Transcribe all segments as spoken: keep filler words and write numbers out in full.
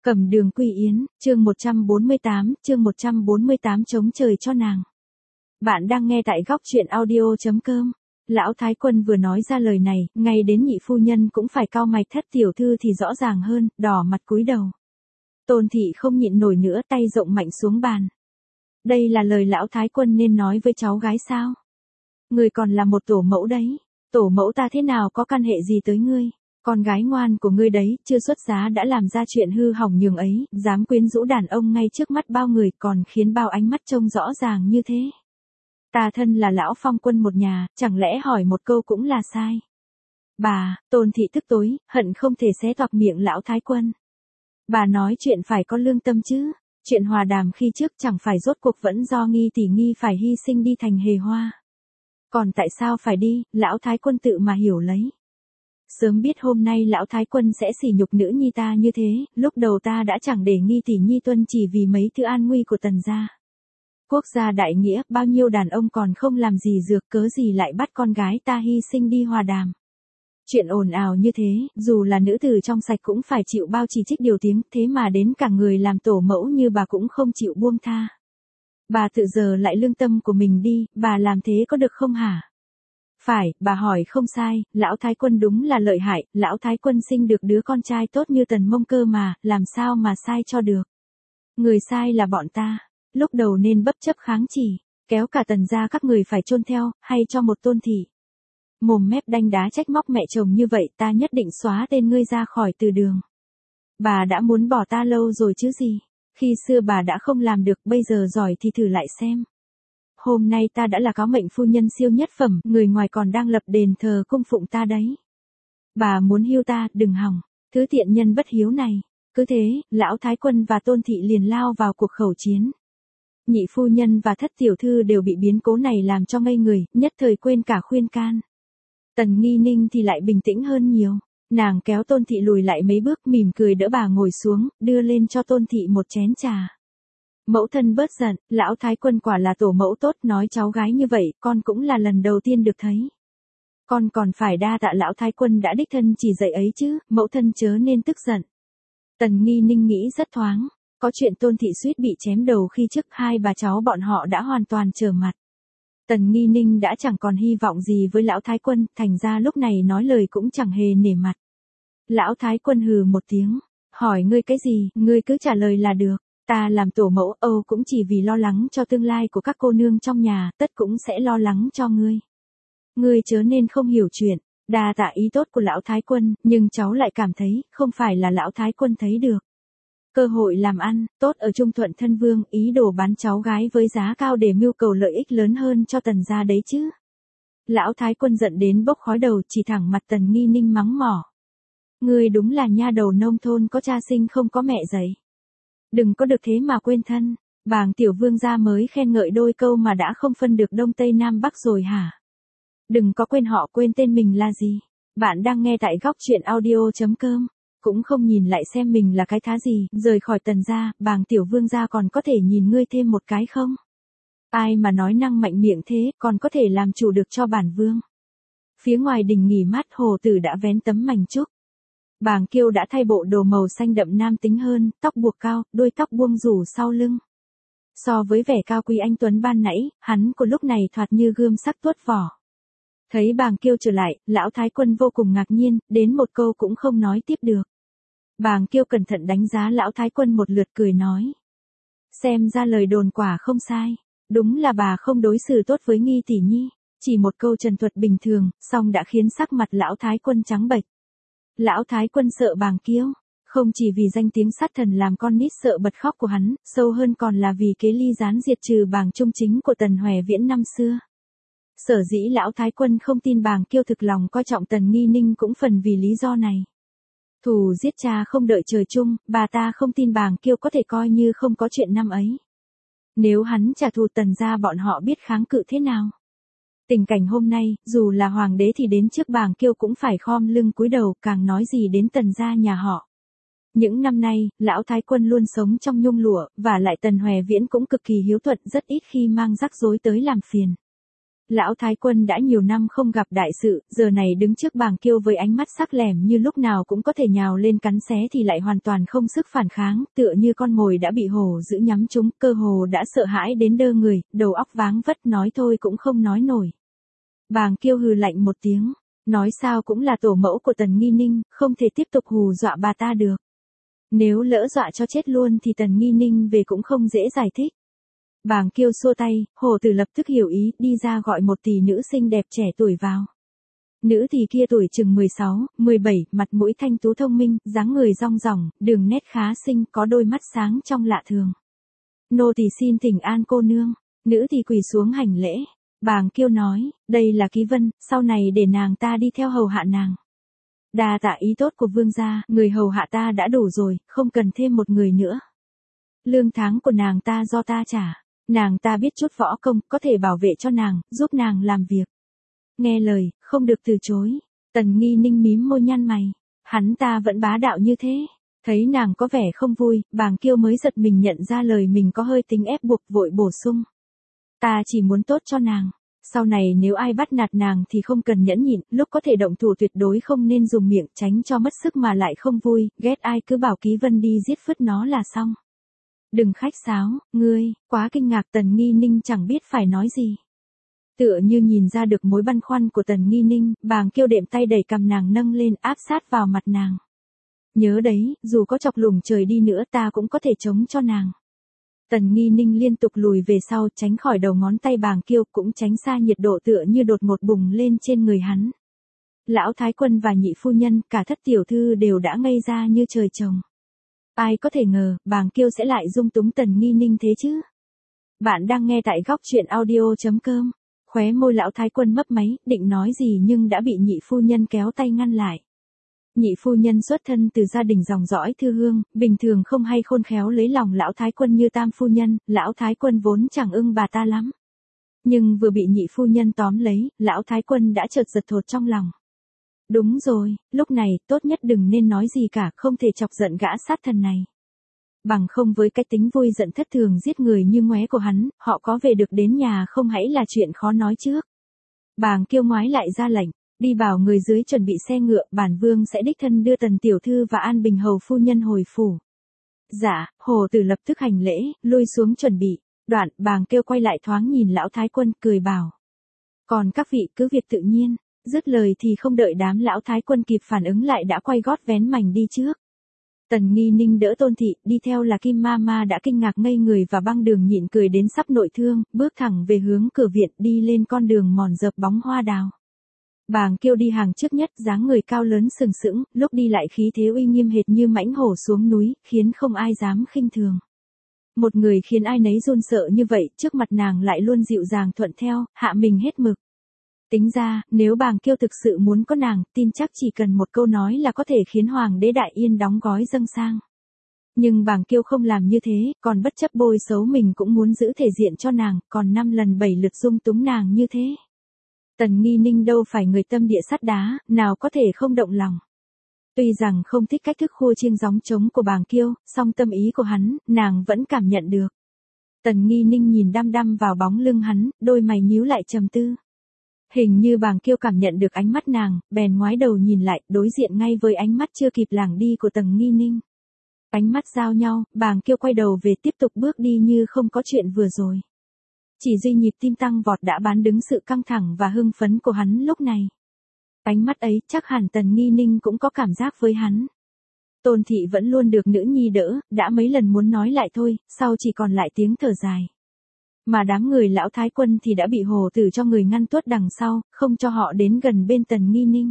Cẩm Đường Quy Yến, chương một trăm bốn mươi tám, chương một trăm bốn mươi tám chống trời cho nàng. Bạn đang nghe tại góc truyện audio chấm com. Lão Thái Quân vừa nói ra lời này, ngay đến nhị phu nhân cũng phải cau mày, Thất tiểu thư thì rõ ràng hơn, đỏ mặt cúi đầu. Tôn thị không nhịn nổi nữa, tay rộng mạnh xuống bàn. Đây là lời Lão Thái Quân nên nói với cháu gái sao? Người còn là một tổ mẫu đấy, tổ mẫu ta thế nào có căn hệ gì tới ngươi? Con gái ngoan của ngươi đấy, chưa xuất giá đã làm ra chuyện hư hỏng nhường ấy, dám quyến rũ đàn ông ngay trước mắt bao người, còn khiến bao ánh mắt trông rõ ràng như thế. Ta thân là lão phong quân một nhà, chẳng lẽ hỏi một câu cũng là sai. Bà, Tôn thị tức tối, hận không thể xé toạc miệng Lão Thái Quân. Bà nói chuyện phải có lương tâm chứ, chuyện hòa đàm khi trước chẳng phải rốt cuộc vẫn do Nghi tỷ Nghi phải hy sinh đi thành hề hoa. Còn tại sao phải đi, Lão Thái Quân tự mà hiểu lấy. Sớm biết hôm nay Lão Thái Quân sẽ sỉ nhục nữ nhi ta như thế, lúc đầu ta đã chẳng để Nghi tỷ Nhi tuân chỉ vì mấy thứ an nguy của Tần gia. Quốc gia đại nghĩa, bao nhiêu đàn ông còn không làm gì dược, cớ gì lại bắt con gái ta hy sinh đi hòa đàm. Chuyện ồn ào như thế, dù là nữ tử trong sạch cũng phải chịu bao chỉ trích điều tiếng, thế mà đến cả người làm tổ mẫu như bà cũng không chịu buông tha. Bà tự giờ lại lương tâm của mình đi, bà làm thế có được không hả? Phải, bà hỏi không sai, Lão Thái Quân đúng là lợi hại, Lão Thái Quân sinh được đứa con trai tốt như Tần Mông cơ mà, làm sao mà sai cho được. Người sai là bọn ta, lúc đầu nên bất chấp kháng chỉ, kéo cả Tần gia các người phải chôn theo, hay cho một Tôn thị. Mồm mép đanh đá trách móc mẹ chồng như vậy, ta nhất định xóa tên ngươi ra khỏi từ đường. Bà đã muốn bỏ ta lâu rồi chứ gì, khi xưa bà đã không làm được, bây giờ giỏi thì thử lại xem. Hôm nay ta đã là cáo mệnh phu nhân siêu nhất phẩm, người ngoài còn đang lập đền thờ cung phụng ta đấy. Bà muốn hiêu ta, đừng hòng, thứ tiện nhân bất hiếu này. Cứ thế, Lão Thái Quân và Tôn thị liền lao vào cuộc khẩu chiến. Nhị phu nhân và Thất tiểu thư đều bị biến cố này làm cho ngây người, nhất thời quên cả khuyên can. Tần Nghi Ninh thì lại bình tĩnh hơn nhiều, nàng kéo Tôn thị lùi lại mấy bước, mỉm cười đỡ bà ngồi xuống, đưa lên cho Tôn thị một chén trà. Mẫu thân bớt giận, Lão Thái Quân quả là tổ mẫu tốt, nói cháu gái như vậy, con cũng là lần đầu tiên được thấy. Con còn phải đa tạ Lão Thái Quân đã đích thân chỉ dạy ấy chứ, mẫu thân chớ nên tức giận. Tần Nghi Ninh nghĩ rất thoáng, có chuyện Tôn thị suýt bị chém đầu khi trước, hai bà cháu bọn họ đã hoàn toàn trở mặt. Tần Nghi Ninh đã chẳng còn hy vọng gì với Lão Thái Quân, thành ra lúc này nói lời cũng chẳng hề nể mặt. Lão Thái Quân hừ một tiếng, hỏi ngươi cái gì, ngươi cứ trả lời là được. Ta làm tổ mẫu Âu cũng chỉ vì lo lắng cho tương lai của các cô nương trong nhà, tất cũng sẽ lo lắng cho ngươi. Ngươi chớ nên không hiểu chuyện, đa tạ ý tốt của Lão Thái Quân, nhưng cháu lại cảm thấy, không phải là Lão Thái Quân thấy được. Cơ hội làm ăn, tốt ở Trung Thuận thân vương, ý đồ bán cháu gái với giá cao để mưu cầu lợi ích lớn hơn cho Tần gia đấy chứ. Lão Thái Quân giận đến bốc khói đầu, chỉ thẳng mặt Tần Nghi Ninh mắng mỏ. Ngươi đúng là nha đầu nông thôn có cha sinh không có mẹ dạy. Đừng có được thế mà quên thân, bàng tiểu vương gia mới khen ngợi đôi câu mà đã không phân được đông tây nam bắc rồi hả? Đừng có quên họ, quên tên mình là gì. Bạn đang nghe tại góc truyện audio chấm com, cũng không nhìn lại xem mình là cái thá gì, rời khỏi Tần gia, bàng tiểu vương gia còn có thể nhìn ngươi thêm một cái không? Ai mà nói năng mạnh miệng thế, còn có thể làm chủ được cho bản vương. Phía ngoài đình nghỉ mát, hồ tử đã vén tấm mành trúc. Bàng Kiêu đã thay bộ đồ màu xanh đậm nam tính hơn, tóc buộc cao, đuôi tóc buông rủ sau lưng. So với vẻ cao quý anh tuấn ban nãy, hắn của lúc này thoạt như gươm sắc tuốt vỏ. Thấy Bàng Kiêu trở lại, Lão Thái Quân vô cùng ngạc nhiên, đến một câu cũng không nói tiếp được. Bàng Kiêu cẩn thận đánh giá Lão Thái Quân một lượt, cười nói. Xem ra lời đồn quả không sai, đúng là bà không đối xử tốt với Nghi tỷ Nhi, chỉ một câu trần thuật bình thường, song đã khiến sắc mặt Lão Thái Quân trắng bệch. Lão Thái Quân sợ Bàng Kiêu, không chỉ vì danh tiếng sát thần làm con nít sợ bật khóc của hắn, sâu hơn còn là vì kế ly gián diệt trừ Bàng Trung Chính của Tần Hoè Viễn năm xưa. Sở dĩ Lão Thái Quân không tin Bàng Kiêu thực lòng coi trọng Tần Nghi Ninh cũng phần vì lý do này. Thù giết cha không đợi trời chung, bà ta không tin Bàng Kiêu có thể coi như không có chuyện năm ấy. Nếu hắn trả thù Tần gia bọn họ biết kháng cự thế nào. Tình cảnh hôm nay, dù là hoàng đế thì đến trước Bàng Kiêu cũng phải khom lưng cúi đầu, càng nói gì đến Tần gia nhà họ. Những năm nay, Lão Thái Quân luôn sống trong nhung lụa, và lại Tần Hoè Viễn cũng cực kỳ hiếu thuận, rất ít khi mang rắc rối tới làm phiền. Lão Thái Quân đã nhiều năm không gặp đại sự, giờ này đứng trước Bàng Kiêu với ánh mắt sắc lẻm như lúc nào cũng có thể nhào lên cắn xé thì lại hoàn toàn không sức phản kháng, tựa như con mồi đã bị hổ giữ nhắm trúng, cơ hồ đã sợ hãi đến đơ người, đầu óc váng vất nói thôi cũng không nói nổi. Bàng Kiêu hừ lạnh một tiếng, nói sao cũng là tổ mẫu của Tần Nghi Ninh, không thể tiếp tục hù dọa bà ta được. Nếu lỡ dọa cho chết luôn thì Tần Nghi Ninh về cũng không dễ giải thích. Bàng Kiêu xua tay, hổ tử lập tức hiểu ý, đi ra gọi một tỷ nữ xinh đẹp trẻ tuổi vào. Nữ tỷ kia tuổi chừng mười sáu, mười bảy, mặt mũi thanh tú thông minh, dáng người rong ròng, đường nét khá xinh, có đôi mắt sáng trong lạ thường. Nô tỳ xin thỉnh an cô nương. Nữ tỷ quỳ xuống hành lễ. Bàng Kiêu nói, đây là Ký Vân, sau này để nàng ta đi theo hầu hạ nàng. Đa tạ ý tốt của vương gia, người hầu hạ ta đã đủ rồi, không cần thêm một người nữa. Lương tháng của nàng ta do ta trả. Nàng ta biết chút võ công, có thể bảo vệ cho nàng, giúp nàng làm việc. Nghe lời, không được từ chối. Tần Nghi Ninh mím môi nhăn mày. Hắn ta vẫn bá đạo như thế. Thấy nàng có vẻ không vui, Bàng Kiêu mới giật mình nhận ra lời mình có hơi tính ép buộc, vội bổ sung. Ta chỉ muốn tốt cho nàng. Sau này nếu ai bắt nạt nàng thì không cần nhẫn nhịn, lúc có thể động thủ tuyệt đối không nên dùng miệng, tránh cho mất sức mà lại không vui, ghét ai cứ bảo Ký Vân đi giết phứt nó là xong. Đừng khách sáo, ngươi, quá kinh ngạc. Tần Nghi Ninh chẳng biết phải nói gì. Tựa như nhìn ra được mối băn khoăn của Tần Nghi Ninh, Bàng Kiêu đệm tay đẩy cầm nàng nâng lên áp sát vào mặt nàng. Nhớ đấy, dù có chọc lủng trời đi nữa ta cũng có thể chống cho nàng. Tần Nghi Ninh liên tục lùi về sau, tránh khỏi đầu ngón tay Bàng Kiêu, cũng tránh xa nhiệt độ tựa như đột ngột bùng lên trên người hắn. Lão Thái Quân và nhị phu nhân, cả thất tiểu thư đều đã ngây ra như trời trồng. Ai có thể ngờ, Bàng Kiêu sẽ lại dung túng Tần Nghi Ninh thế chứ? Bạn đang nghe tại góc truyện audio chấm com. Khóe môi Lão Thái Quân mấp máy, định nói gì nhưng đã bị nhị phu nhân kéo tay ngăn lại. Nhị phu nhân xuất thân từ gia đình dòng dõi thư hương, bình thường không hay khôn khéo lấy lòng Lão Thái Quân như tam phu nhân, Lão Thái Quân vốn chẳng ưng bà ta lắm. Nhưng vừa bị nhị phu nhân tóm lấy, Lão Thái Quân đã chợt giật thột trong lòng. Đúng rồi, lúc này, tốt nhất đừng nên nói gì cả, không thể chọc giận gã sát thần này. Bằng không với cái tính vui giận thất thường giết người như ngoé của hắn, họ có về được đến nhà không hãy là chuyện khó nói trước. Bàng Kiêu ngoái lại ra lệnh, đi bảo người dưới chuẩn bị xe ngựa, bản vương sẽ đích thân đưa Tần tiểu thư và An Bình hầu phu nhân hồi phủ. Dạ, hồ tử lập tức hành lễ, lui xuống chuẩn bị. Đoạn, Bàng Kiêu quay lại thoáng nhìn Lão Thái Quân, cười bảo. Còn các vị cứ việc tự nhiên. Dứt lời thì không đợi đám Lão Thái Quân kịp phản ứng lại đã quay gót vén mảnh đi trước. Tần Nghi Ninh đỡ Tôn thị, đi theo là Kim Ma Ma đã kinh ngạc ngây người và băng đường nhịn cười đến sắp nội thương, bước thẳng về hướng cửa viện, đi lên con đường mòn dợp bóng hoa đào. Bàng Kiêu đi hàng trước nhất, dáng người cao lớn sừng sững, lúc đi lại khí thế uy nghiêm hệt như mãnh hổ xuống núi, khiến không ai dám khinh thường. Một người khiến ai nấy run sợ như vậy, trước mặt nàng lại luôn dịu dàng thuận theo, hạ mình hết mực. Tính ra, nếu Bàng Kiêu thực sự muốn có nàng, tin chắc chỉ cần một câu nói là có thể khiến Hoàng đế Đại Yên đóng gói dâng sang. Nhưng Bàng Kiêu không làm như thế, còn bất chấp bôi xấu mình cũng muốn giữ thể diện cho nàng, còn năm lần bảy lượt dung túng nàng như thế. Tần Nghi Ninh đâu phải người tâm địa sắt đá, nào có thể không động lòng. Tuy rằng không thích cách thức khua chiêng gióng trống của Bàng Kiêu, song tâm ý của hắn, nàng vẫn cảm nhận được. Tần Nghi Ninh nhìn đăm đăm vào bóng lưng hắn, đôi mày nhíu lại trầm tư. Hình như Bàng Kiêu cảm nhận được ánh mắt nàng, bèn ngoái đầu nhìn lại, đối diện ngay với ánh mắt chưa kịp lảng đi của Tần Nghi Ninh. Ánh mắt giao nhau, Bàng Kiêu quay đầu về tiếp tục bước đi như không có chuyện vừa rồi. Chỉ duy nhịp tim tăng vọt đã bán đứng sự căng thẳng và hưng phấn của hắn lúc này. Ánh mắt ấy chắc hẳn Tần Nghi Ninh cũng có cảm giác với hắn. Tôn thị vẫn luôn được nữ nhi đỡ, đã mấy lần muốn nói lại thôi, sau chỉ còn lại tiếng thở dài. Mà đám người Lão Thái Quân thì đã bị hồ tử cho người ngăn tuốt đằng sau, không cho họ đến gần bên Tần Nghi Ninh.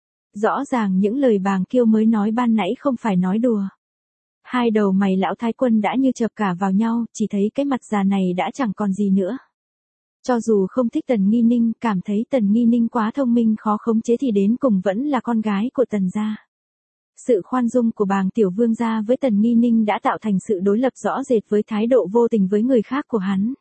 Rõ ràng những lời Bàng Kiêu mới nói ban nãy không phải nói đùa. Hai đầu mày Lão Thái Quân đã như chợp cả vào nhau, chỉ thấy cái mặt già này đã chẳng còn gì nữa. Cho dù không thích Tần Nghi Ninh, cảm thấy Tần Nghi Ninh quá thông minh khó khống chế thì đến cùng vẫn là con gái của Tần gia. Sự khoan dung của Bàng tiểu vương gia với Tần Nghi Ninh đã tạo thành sự đối lập rõ rệt với thái độ vô tình với người khác của hắn.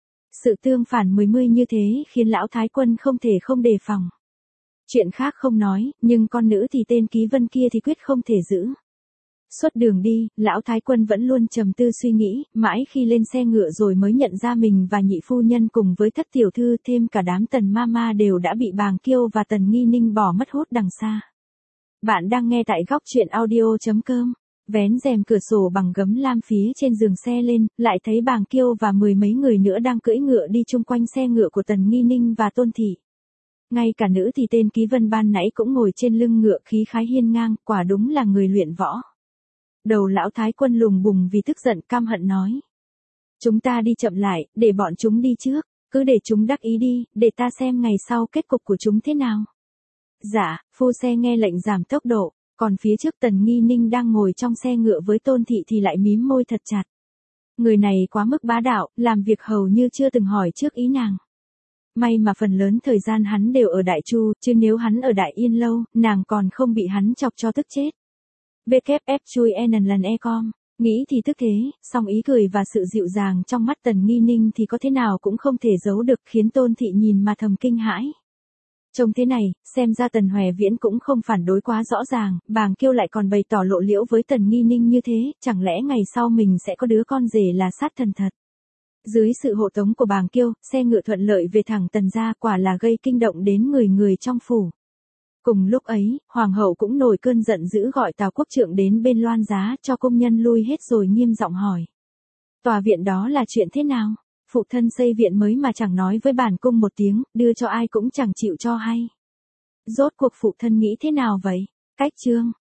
Sự tương phản mười mươi như thế khiến Lão Thái Quân không thể không đề phòng. Chuyện khác không nói, nhưng con nữ thì tên Ký Vân kia thì quyết không thể giữ. Suốt đường đi, lão thái quân vẫn luôn trầm tư suy nghĩ, mãi khi lên xe ngựa rồi mới nhận ra mình và nhị phu nhân cùng với thất tiểu thư thêm cả đám Tần Mama đều đã bị Bàng Kiêu và Tần Nghi Ninh bỏ mất hút đằng xa. Bạn đang nghe tại góc truyện audio.com. Vén rèm cửa sổ bằng gấm lam phía trên giường xe lên, lại thấy Bàng Kiêu và mười mấy người nữa đang cưỡi ngựa đi chung quanh xe ngựa của Tần Nghi Ninh và Tôn Thị. Ngay cả nữ thì tên Ký Vân ban nãy cũng ngồi trên lưng ngựa khí khái hiên ngang, quả đúng là người luyện võ. Đầu lão thái quân lùng bùng vì tức giận căm hận nói. Chúng ta đi chậm lại, để bọn chúng đi trước, cứ để chúng đắc ý đi, để ta xem ngày sau kết cục của chúng thế nào. Dạ, phu xe nghe lệnh giảm tốc độ, còn phía trước Tần Nghi Ninh đang ngồi trong xe ngựa với Tôn Thị thì lại mím môi thật chặt. Người này quá mức bá đạo, làm việc hầu như chưa từng hỏi trước ý nàng. May mà phần lớn thời gian hắn đều ở Đại Chu, chứ nếu hắn ở Đại Yên lâu, nàng còn không bị hắn chọc cho tức chết. vê kép ép chui en lần e com, nghĩ thì tức thế, song ý cười và sự dịu dàng trong mắt Tần Nghi Ninh thì có thế nào cũng không thể giấu được, khiến Tôn Thị nhìn mà thầm kinh hãi. Trông thế này, xem ra Tần Hoè Viễn cũng không phản đối quá rõ ràng, Bàng Kiêu lại còn bày tỏ lộ liễu với Tần Nghi Ninh như thế, chẳng lẽ ngày sau mình sẽ có đứa con rể là sát thần thật. Dưới sự hộ tống của Bàng Kiêu, xe ngựa thuận lợi về thẳng Tần gia, quả là gây kinh động đến người người trong phủ. Cùng lúc ấy, hoàng hậu cũng nổi cơn giận dữ gọi Tào Quốc Trượng đến bên loan giá cho công nhân lui hết rồi nghiêm giọng hỏi. Tòa viện đó là chuyện thế nào? Phụ thân xây viện mới mà chẳng nói với bản cung một tiếng, đưa cho ai cũng chẳng chịu cho hay. Rốt cuộc phụ thân nghĩ thế nào vậy? Cách chương.